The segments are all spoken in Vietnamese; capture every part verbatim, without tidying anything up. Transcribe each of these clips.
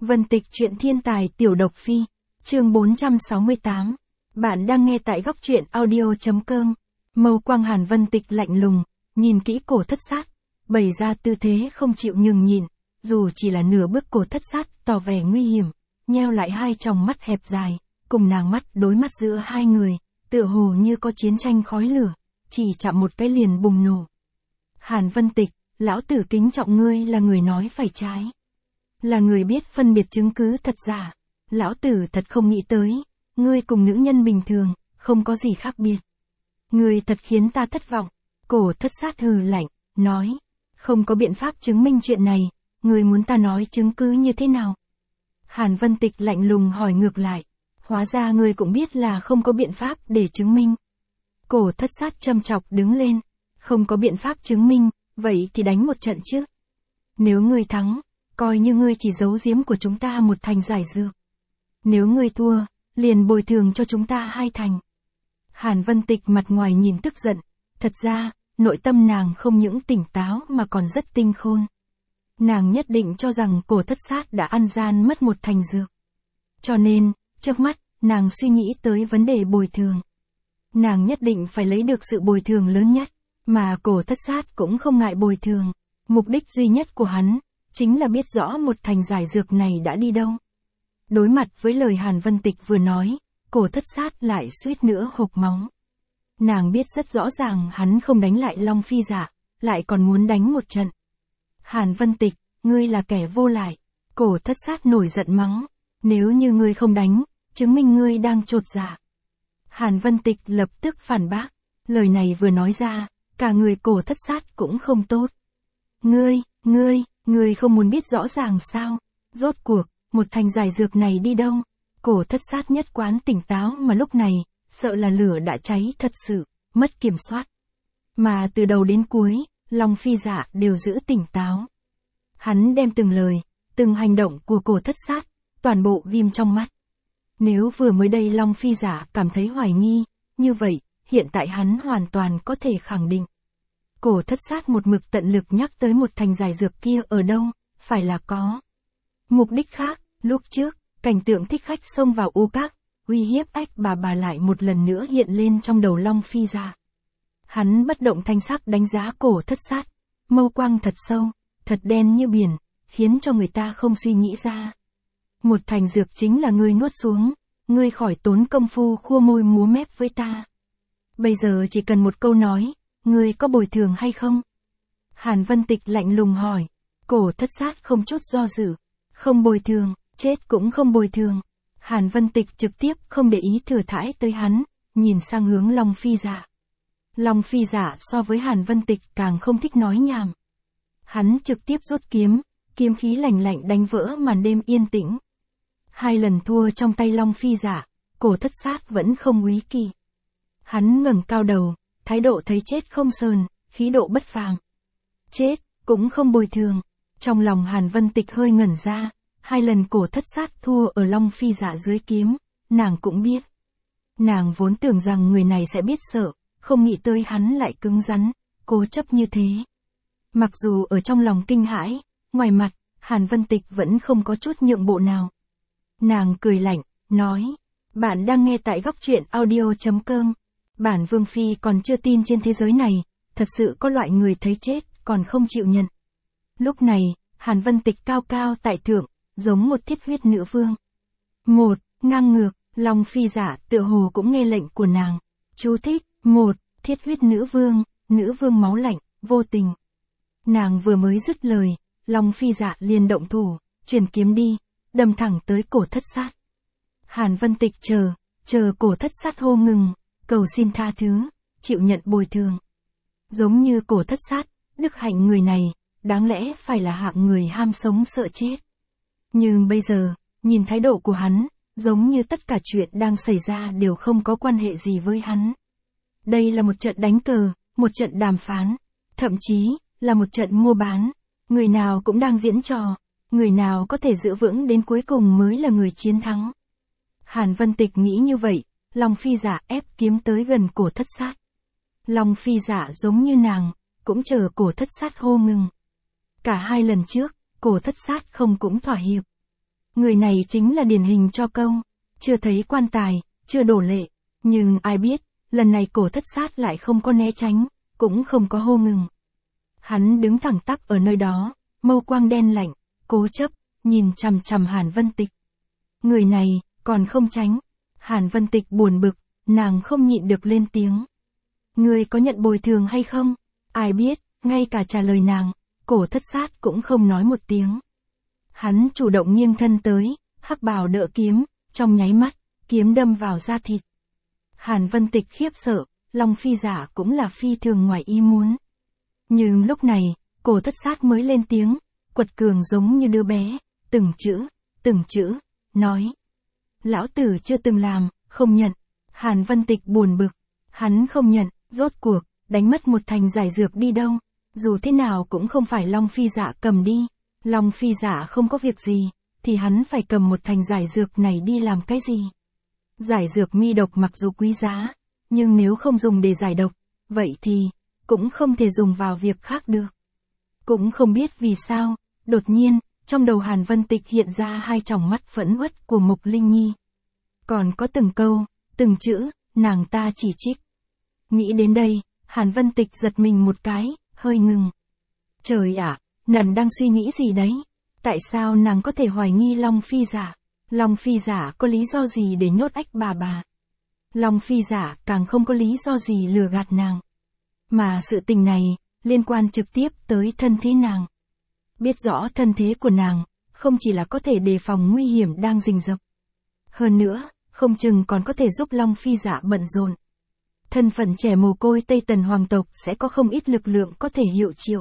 Vân Tịch truyện thiên tài tiểu độc phi, chương bốn trăm sáu mươi tám. Bạn đang nghe tại góc truyện audio.com. Mâu quang Hàn Vân Tịch lạnh lùng, nhìn kỹ Cổ Thất Sát, bày ra tư thế không chịu nhường nhịn, dù chỉ là nửa bước. Cổ Thất Sát tỏ vẻ nguy hiểm, nheo lại hai tròng mắt hẹp dài, cùng nàng mắt đối mắt giữa hai người, tựa hồ như có chiến tranh khói lửa, chỉ chạm một cái liền bùng nổ. Hàn Vân Tịch, lão tử kính trọng ngươi là người nói phải trái. Là người biết phân biệt chứng cứ thật giả. Lão tử thật không nghĩ tới, ngươi cùng nữ nhân bình thường, không có gì khác biệt. Ngươi thật khiến ta thất vọng. Cổ Thất Sát hừ lạnh, nói, không có biện pháp chứng minh chuyện này, ngươi muốn ta nói chứng cứ như thế nào? Hàn Vân Tịch lạnh lùng hỏi ngược lại, hóa ra ngươi cũng biết là không có biện pháp để chứng minh. Cổ Thất Sát châm chọc đứng lên, không có biện pháp chứng minh, vậy thì đánh một trận chứ. Nếu ngươi thắng, coi như ngươi chỉ giấu giếm của chúng ta một thành giải dược. Nếu ngươi thua, liền bồi thường cho chúng ta hai thành. Hàn Vân Tịch mặt ngoài nhìn tức giận, thật ra, nội tâm nàng không những tỉnh táo mà còn rất tinh khôn. Nàng nhất định cho rằng Cổ Thất Sát đã ăn gian mất một thành dược. Cho nên, trước mắt, nàng suy nghĩ tới vấn đề bồi thường. Nàng nhất định phải lấy được sự bồi thường lớn nhất, mà Cổ Thất Sát cũng không ngại bồi thường. Mục đích duy nhất của hắn, chính là biết rõ một thành giải dược này đã đi đâu. Đối mặt với lời Hàn Vân Tịch vừa nói, Cổ Thất Sát lại suýt nữa hộc máu. Nàng biết rất rõ ràng hắn không đánh lại Long Phi Dạ, lại còn muốn đánh một trận. Hàn Vân Tịch, ngươi là kẻ vô lại. Cổ Thất Sát nổi giận mắng, nếu như ngươi không đánh, chứng minh ngươi đang chột dạ. Hàn Vân Tịch lập tức phản bác, lời này vừa nói ra, cả người Cổ Thất Sát cũng không tốt. Ngươi, ngươi, ngươi không muốn biết rõ ràng sao? Rốt cuộc, một thành giải dược này đi đâu? Cổ Thất Sát nhất quán tỉnh táo mà lúc này, sợ là lửa đã cháy thật sự, mất kiểm soát. Mà từ đầu đến cuối, Long Phi Dạ đều giữ tỉnh táo. Hắn đem từng lời, từng hành động của Cổ Thất Sát, toàn bộ ghim trong mắt. Nếu vừa mới đây Long Phi Dạ cảm thấy hoài nghi, như vậy, hiện tại hắn hoàn toàn có thể khẳng định. Cổ Thất Sát một mực tận lực nhắc tới một thành giải dược kia ở đâu, phải là có mục đích khác. Lúc trước, cảnh tượng thích khách xông vào U Các, uy hiếp ách bà bà lại một lần nữa hiện lên trong đầu Long Phi Dạ. Hắn bất động thanh sắc đánh giá Cổ Thất Sát, mâu quang thật sâu, thật đen như biển, khiến cho người ta không suy nghĩ ra. Một thành dược chính là ngươi nuốt xuống, ngươi khỏi tốn công phu khua môi múa mép với ta. Bây giờ chỉ cần một câu nói, ngươi có bồi thường hay không? Hàn Vân Tịch lạnh lùng hỏi. Cổ Thất Sát không chút do dự, không bồi thường, chết cũng không bồi thường. Hàn Vân Tịch trực tiếp không để ý thừa thãi tới hắn, nhìn sang hướng Long Phi Dạ. Long Phi Dạ so với Hàn Vân Tịch càng không thích nói nhảm. Hắn trực tiếp rút kiếm, kiếm khí lạnh lạnh đánh vỡ màn đêm yên tĩnh. Hai lần thua trong tay Long Phi Dạ, Cổ Thất Sát vẫn không úy kỵ. Hắn ngẩng cao đầu, thái độ thấy chết không sờn, khí độ bất phàm. Chết, cũng không bồi thường. Trong lòng Hàn Vân Tịch hơi ngẩn ra, hai lần Cổ Thất Sát thua ở Long Phi Dạ dưới kiếm, nàng cũng biết. Nàng vốn tưởng rằng người này sẽ biết sợ, không nghĩ tới hắn lại cứng rắn, cố chấp như thế. Mặc dù ở trong lòng kinh hãi, ngoài mặt, Hàn Vân Tịch vẫn không có chút nhượng bộ nào. Nàng cười lạnh, nói, bạn đang nghe tại góc truyện audio.com. Bản Vương Phi còn chưa tin trên thế giới này, thật sự có loại người thấy chết, còn không chịu nhận. Lúc này, Hàn Vân Tịch cao cao tại thượng, giống một thiết huyết nữ vương. Một, ngang ngược, Long Phi Dạ tựa hồ cũng nghe lệnh của nàng. Chú thích, một, thiết huyết nữ vương, nữ vương máu lạnh, vô tình. Nàng vừa mới dứt lời, Long Phi Dạ liền động thủ, chuyển kiếm đi, đâm thẳng tới Cổ Thất Sát. Hàn Vân Tịch chờ, chờ Cổ Thất Sát hô ngừng, cầu xin tha thứ, chịu nhận bồi thường. Giống như Cổ Thất Sát, đức hạnh người này, đáng lẽ phải là hạng người ham sống sợ chết. Nhưng bây giờ, nhìn thái độ của hắn, giống như tất cả chuyện đang xảy ra đều không có quan hệ gì với hắn. Đây là một trận đánh cờ, một trận đàm phán, thậm chí, là một trận mua bán. Người nào cũng đang diễn trò, người nào có thể giữ vững đến cuối cùng mới là người chiến thắng. Hàn Vân Tịch nghĩ như vậy, Long Phi Dạ ép kiếm tới gần Cổ Thất Sát. Long Phi Dạ giống như nàng, cũng chờ Cổ Thất Sát hô ngừng. Cả hai lần trước, Cổ Thất Sát không cũng thỏa hiệp. Người này chính là điển hình cho câu, chưa thấy quan tài, chưa đổ lệ. Nhưng ai biết, lần này Cổ Thất Sát lại không có né tránh, cũng không có hô ngừng. Hắn đứng thẳng tắp ở nơi đó, mâu quang đen lạnh, cố chấp, nhìn chằm chằm Hàn Vân Tịch. Người này, còn không tránh. Hàn Vân Tịch buồn bực, nàng không nhịn được lên tiếng. Ngươi có nhận bồi thường hay không? Ai biết, ngay cả trả lời nàng, Cổ Thất Sát cũng không nói một tiếng. Hắn chủ động nghiêng thân tới, hắc bào đỡ kiếm, trong nháy mắt, kiếm đâm vào da thịt. Hàn Vân Tịch khiếp sợ, Long Phi Giả cũng là phi thường ngoài ý muốn. Nhưng lúc này, Cổ Thất Sát mới lên tiếng, quật cường giống như đứa bé, từng chữ, từng chữ, nói. Lão tử chưa từng làm, không nhận. Hàn Vân Tịch buồn bực, hắn không nhận, rốt cuộc, đánh mất một thành giải dược đi đâu. Dù thế nào cũng không phải Long Phi Giả cầm đi. Long Phi Giả không có việc gì, thì hắn phải cầm một thành giải dược này đi làm cái gì? Giải dược mi độc mặc dù quý giá, nhưng nếu không dùng để giải độc, vậy thì, cũng không thể dùng vào việc khác được. Cũng không biết vì sao, đột nhiên, trong đầu Hàn Vân Tịch hiện ra hai tròng mắt phẫn uất của Mộc Linh Nhi. Còn có từng câu, từng chữ, nàng ta chỉ trích. Nghĩ đến đây, Hàn Vân Tịch giật mình một cái, hơi ngừng. Trời ạ, nàng đang suy nghĩ gì đấy? Tại sao nàng có thể hoài nghi Long Phi Giả? Long Phi Giả có lý do gì để nhốt ách bà bà? Long Phi Giả càng không có lý do gì lừa gạt nàng. Mà sự tình này, liên quan trực tiếp tới thân thế nàng. Biết rõ thân thế của nàng, không chỉ là có thể đề phòng nguy hiểm đang rình rập. Hơn nữa, không chừng còn có thể giúp Long Phi Giả bận rộn. Thân phận trẻ mồ côi Tây Tần Hoàng tộc sẽ có không ít lực lượng có thể hiệu triệu.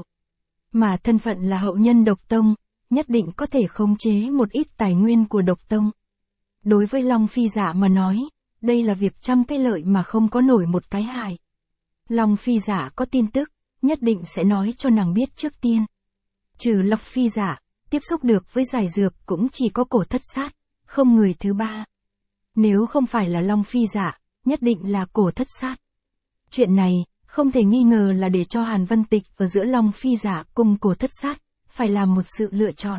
Mà thân phận là hậu nhân Độc Tông, nhất định có thể khống chế một ít tài nguyên của Độc Tông. Đối với Long Phi Giả mà nói, đây là việc trăm cái lợi mà không có nổi một cái hại. Long Phi Giả có tin tức, nhất định sẽ nói cho nàng biết trước tiên. Trừ Long Phi Giả, tiếp xúc được với giải dược cũng chỉ có Cổ Thất Sát, không người thứ ba. Nếu không phải là Long Phi Giả, nhất định là Cổ Thất Sát. Chuyện này, không thể nghi ngờ là để cho Hàn Vân Tịch ở giữa Long Phi Giả cùng Cổ Thất Sát, phải làm một sự lựa chọn.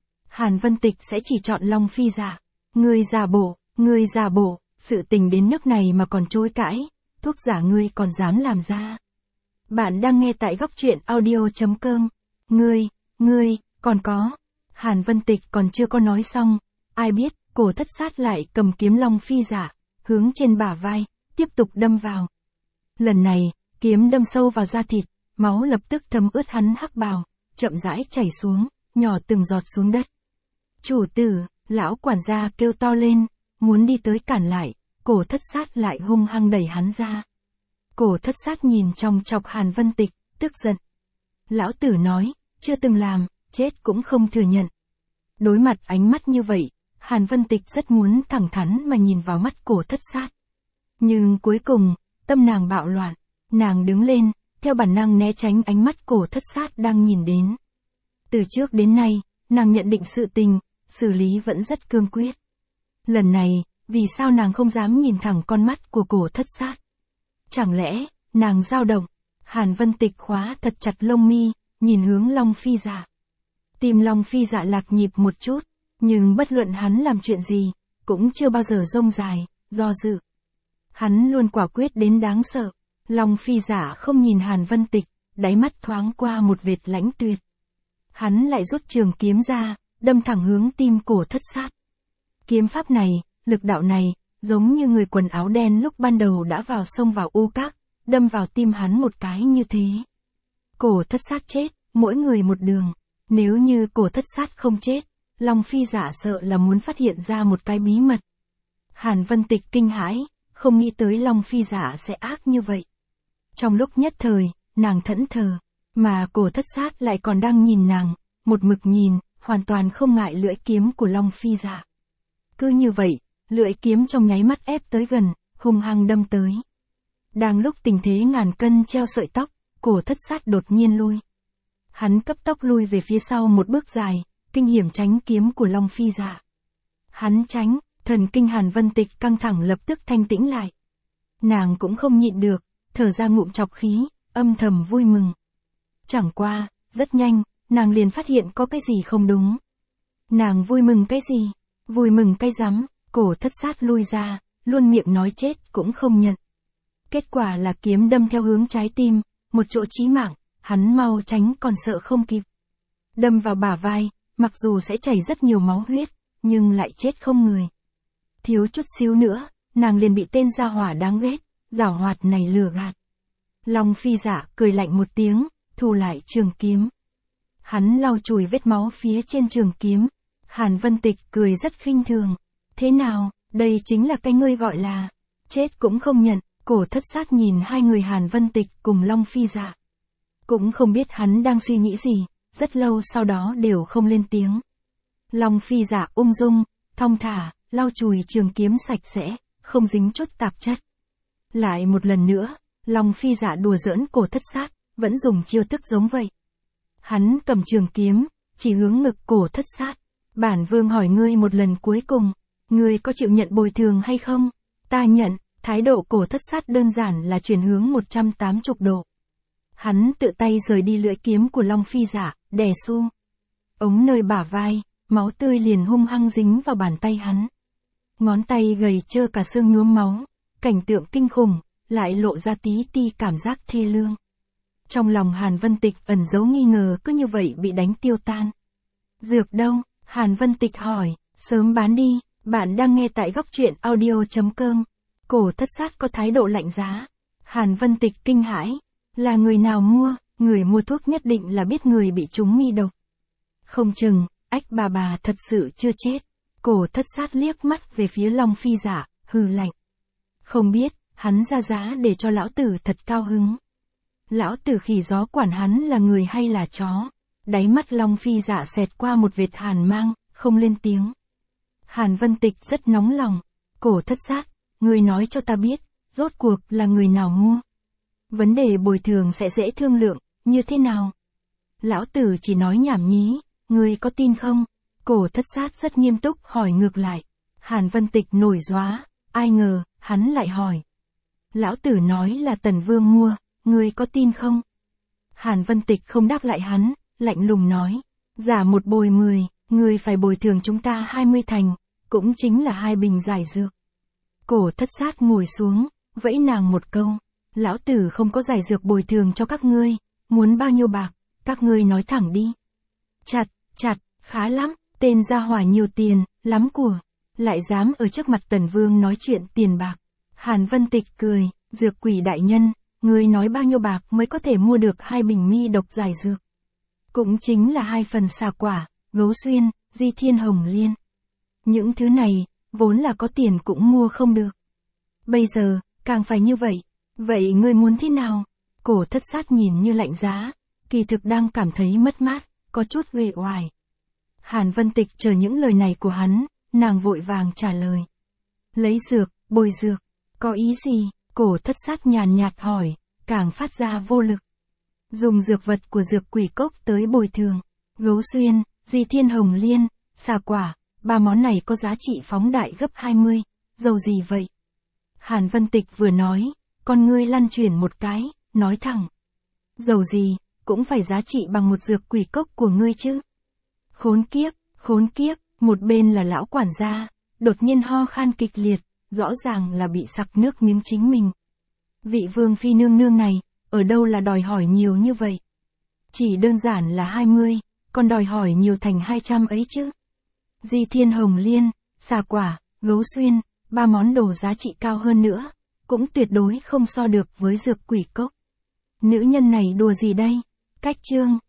Hàn Vân Tịch sẽ chỉ chọn Long Phi Giả. Ngươi giả bộ, ngươi giả bộ, sự tình đến nước này mà còn chối cãi, thuốc giả ngươi còn dám làm ra. Bạn đang nghe tại góc truyện audio chấm com. Ngươi, ngươi, còn có. Hàn Vân Tịch còn chưa có nói xong, ai biết, Cổ Thất Sát lại cầm kiếm Long Phi Giả, hướng trên bả vai, tiếp tục đâm vào. Lần này, kiếm đâm sâu vào da thịt, máu lập tức thấm ướt hắn hắc bào, chậm rãi chảy xuống, nhỏ từng giọt xuống đất. Chủ tử, lão quản gia kêu to lên, muốn đi tới cản lại, Cổ Thất Sát lại hung hăng đẩy hắn ra. Cổ Thất Sát nhìn trong chọc Hàn Vân Tịch, tức giận. Lão tử nói, chưa từng làm, chết cũng không thừa nhận. Đối mặt ánh mắt như vậy, Hàn Vân Tịch rất muốn thẳng thắn mà nhìn vào mắt Cổ Thất Sát. Nhưng cuối cùng, tâm nàng bạo loạn, nàng đứng lên, theo bản năng né tránh ánh mắt Cổ Thất Sát đang nhìn đến. Từ trước đến nay, nàng nhận định sự tình, xử lý vẫn rất cương quyết. Lần này, vì sao nàng không dám nhìn thẳng con mắt của Cổ Thất Sát? Chẳng lẽ, nàng dao động? Hàn Vân Tịch khóa thật chặt lông mi, nhìn hướng Long Phi Dạ. Tim Long Phi Dạ lạc nhịp một chút, nhưng bất luận hắn làm chuyện gì, cũng chưa bao giờ rông dài, do dự. Hắn luôn quả quyết đến đáng sợ. Long Phi Giả không nhìn Hàn Vân Tịch, đáy mắt thoáng qua một vệt lãnh tuyệt. Hắn lại rút trường kiếm ra, đâm thẳng hướng tim Cổ Thất Sát. Kiếm pháp này, lực đạo này, giống như người quần áo đen lúc ban đầu đã vào sông vào u các, đâm vào tim hắn một cái như thế. Cổ Thất Sát chết, mỗi người một đường. Nếu như Cổ Thất Sát không chết, Long Phi Giả sợ là muốn phát hiện ra một cái bí mật. Hàn Vân Tịch kinh hãi, không nghĩ tới Long Phi Giả sẽ ác như vậy. Trong lúc nhất thời, nàng thẫn thờ, mà Cổ Thất Sát lại còn đang nhìn nàng, một mực nhìn, hoàn toàn không ngại lưỡi kiếm của Long Phi Giả. Cứ như vậy, lưỡi kiếm trong nháy mắt ép tới gần, hung hăng đâm tới. Đang lúc tình thế ngàn cân treo sợi tóc, Cổ Thất Sát đột nhiên lui. Hắn cấp tốc lui về phía sau một bước dài, kinh hiểm tránh kiếm của Long Phi Giả. Hắn tránh, thần kinh Hàn Vân Tịch căng thẳng lập tức thanh tĩnh lại. Nàng cũng không nhịn được, thở ra ngụm chọc khí, âm thầm vui mừng. Chẳng qua, rất nhanh, nàng liền phát hiện có cái gì không đúng. Nàng vui mừng cái gì? Vui mừng cay rắm, Cổ Thất Sát lui ra, luôn miệng nói chết cũng không nhận. Kết quả là kiếm đâm theo hướng trái tim, một chỗ chí mạng, hắn mau tránh còn sợ không kịp. Đâm vào bả vai, mặc dù sẽ chảy rất nhiều máu huyết, nhưng lại chết không người. Thiếu chút xíu nữa, nàng liền bị tên gia hỏa đáng ghét, giảo hoạt này lừa gạt. Long Phi Dạ cười lạnh một tiếng, thu lại trường kiếm. Hắn lau chùi vết máu phía trên trường kiếm. Hàn Vân Tịch cười rất khinh thường. Thế nào, đây chính là cái ngươi gọi là chết cũng không nhận. Cổ Thất Sát nhìn hai người Hàn Vân Tịch cùng Long Phi Dạ. Cũng không biết hắn đang suy nghĩ gì, rất lâu sau đó đều không lên tiếng. Long Phi Dạ ung dung, thong thả, lau chùi trường kiếm sạch sẽ, không dính chút tạp chất. Lại một lần nữa, Long Phi Dạ đùa giỡn Cổ Thất Sát, vẫn dùng chiêu thức giống vậy. Hắn cầm trường kiếm, chỉ hướng ngực Cổ Thất Sát. Bản vương hỏi ngươi một lần cuối cùng, ngươi có chịu nhận bồi thường hay không? Ta nhận. Thái độ Cổ Thất Sát đơn giản là chuyển hướng một trăm tám mươi độ. Hắn tự tay rời đi lưỡi kiếm của Long Phi Dạ, đè xu. Ống nơi bả vai, máu tươi liền hung hăng dính vào bàn tay hắn. Ngón tay gầy trơ cả xương nhuốm máu, cảnh tượng kinh khủng, lại lộ ra tí ti cảm giác thê lương. Trong lòng Hàn Vân Tịch ẩn giấu nghi ngờ cứ như vậy bị đánh tiêu tan. Dược đâu? Hàn Vân Tịch hỏi, sớm bán đi, bạn đang nghe tại góc truyện audio chấm com. Cổ Thất Sát có thái độ lạnh giá. Hàn Vân Tịch kinh hãi, là người nào mua, người mua thuốc nhất định là biết người bị trúng mi độc. Không chừng, ách bà bà thật sự chưa chết. Cổ Thất Sát liếc mắt về phía Long Phi Dạ, hừ lạnh. Không biết, hắn ra giá để cho lão tử thật cao hứng. Lão tử khỉ gió quản hắn là người hay là chó. Đáy mắt Long Phi Dạ xẹt qua một vệt hàn mang, không lên tiếng. Hàn Vân Tịch rất nóng lòng. Cổ Thất Sát, ngươi nói cho ta biết, rốt cuộc là người nào mua. Vấn đề bồi thường sẽ dễ thương lượng, như thế nào? Lão tử chỉ nói nhảm nhí, ngươi có tin không? Cổ Thất Sát rất nghiêm túc hỏi ngược lại. Hàn Vân Tịch nổi róa, ai ngờ, hắn lại hỏi. Lão tử nói là Tần Vương mua, ngươi có tin không? Hàn Vân Tịch không đáp lại hắn, lạnh lùng nói. Giả một bồi mười, ngươi phải bồi thường chúng ta hai mươi thành, cũng chính là hai bình giải dược. Cổ Thất Sát ngồi xuống, vẫy nàng một câu. Lão tử không có giải dược bồi thường cho các ngươi, muốn bao nhiêu bạc, các ngươi nói thẳng đi. Chặt, chặt, khá lắm, tên gia hỏa nhiều tiền, lắm của, lại dám ở trước mặt Tần Vương nói chuyện tiền bạc. Hàn Vân Tịch cười, dược quỷ đại nhân, ngươi nói bao nhiêu bạc mới có thể mua được hai bình mi độc giải dược. Cũng chính là hai phần xà quả, gấu xuyên, di thiên hồng liên. Những thứ này, vốn là có tiền cũng mua không được. Bây giờ, càng phải như vậy. Vậy ngươi muốn thế nào? Cổ Thất Sát nhìn như lạnh giá, kỳ thực đang cảm thấy mất mát, có chút uể oải. Hàn Vân Tịch chờ những lời này của hắn, nàng vội vàng trả lời. Lấy dược, bồi dược, có ý gì? Cổ Thất Sát nhàn nhạt hỏi, càng phát ra vô lực. Dùng dược vật của dược quỷ cốc tới bồi thường. Gấu xuyên, di thiên hồng liên, xà quả, ba món này có giá trị phóng đại gấp hai mươi, dầu gì vậy? Hàn Vân Tịch vừa nói, con ngươi lăn chuyển một cái, nói thẳng. Dầu gì, cũng phải giá trị bằng một dược quỷ cốc của ngươi chứ. Khốn kiếp, khốn kiếp, một bên là lão quản gia, đột nhiên ho khan kịch liệt, rõ ràng là bị sặc nước miếng chính mình. Vị vương phi nương nương này, ở đâu là đòi hỏi nhiều như vậy? Chỉ đơn giản là hai mươi, còn đòi hỏi nhiều thành hai trăm ấy chứ. Di thiên hồng liên, xà quả, gấu xuyên, ba món đồ giá trị cao hơn nữa, cũng tuyệt đối không so được với dược quỷ cốc. Nữ nhân này đùa gì đây? Cách chương.